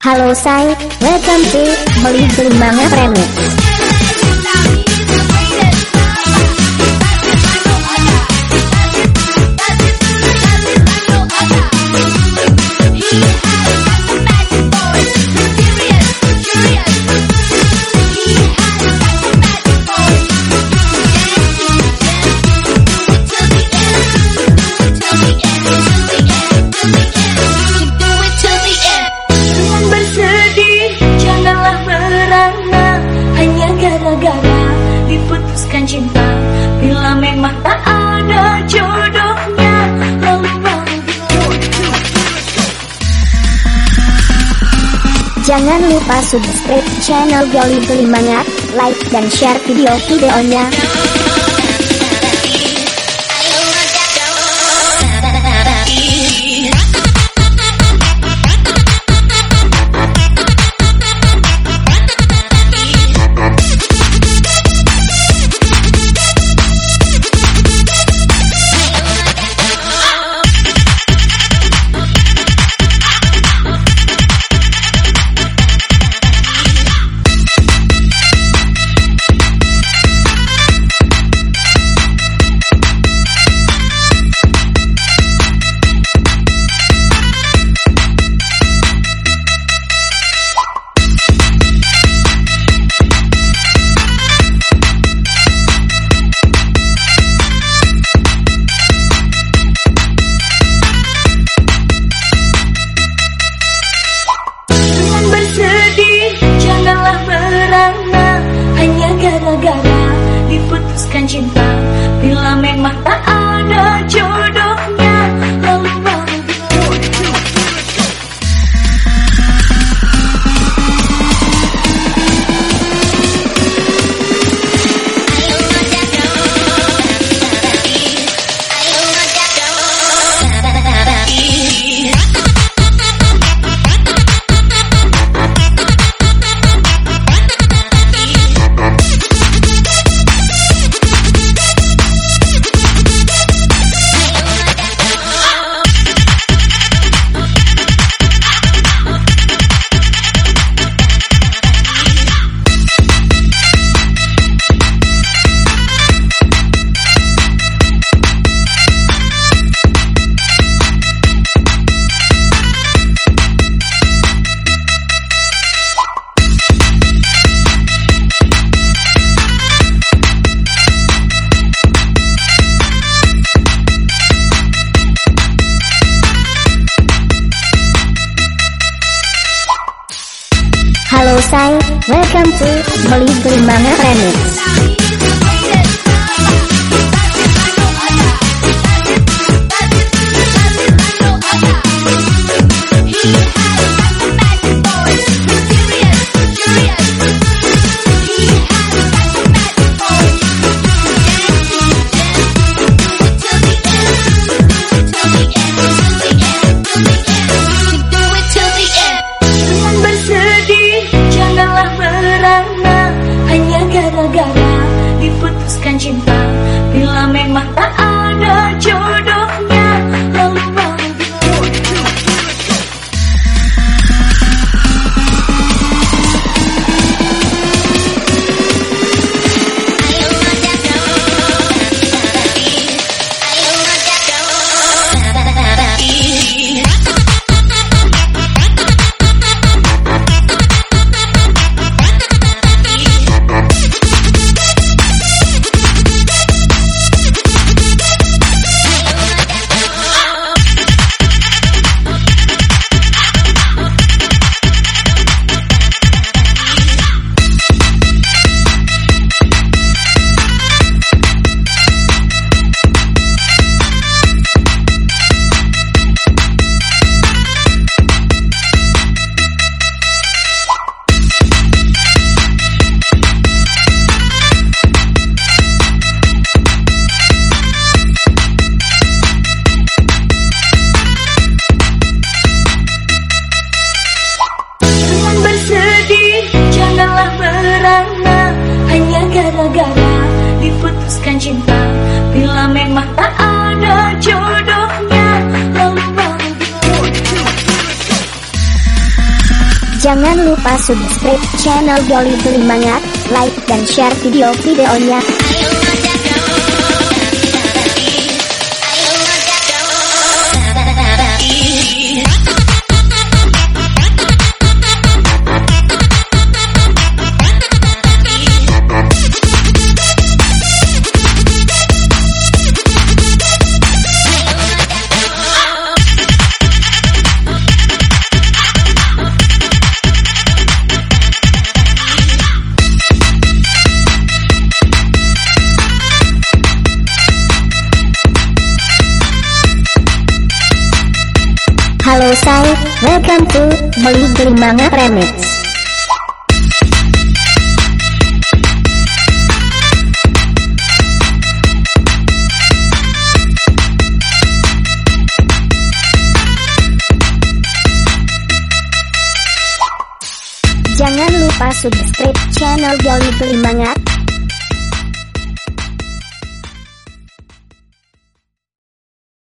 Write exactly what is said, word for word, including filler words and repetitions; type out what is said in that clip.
Halo say, welcome to Beli Belimbangan Remix. Diputuskan cinta bila memang tak ada jodohnya, lalu baru jangan lupa subscribe channel Gali Belimbangan, like dan share video-videonya. Diputuskan cinta bila memang tak ada jodohnya, lalu baru Halo say, welcome to Beli Belimbangan Remix. Diputuskan cinta bila memang tak ada jodohnya, lalu baru diputuskan cinta bila memang tak ada jodohnya, lalu baru Jangan lupa subscribe channel Gali Semangat, like dan share video-videonya. Halo say, welcome to Gali Semangat Remix. Jangan lupa subscribe channel Gali Semangat,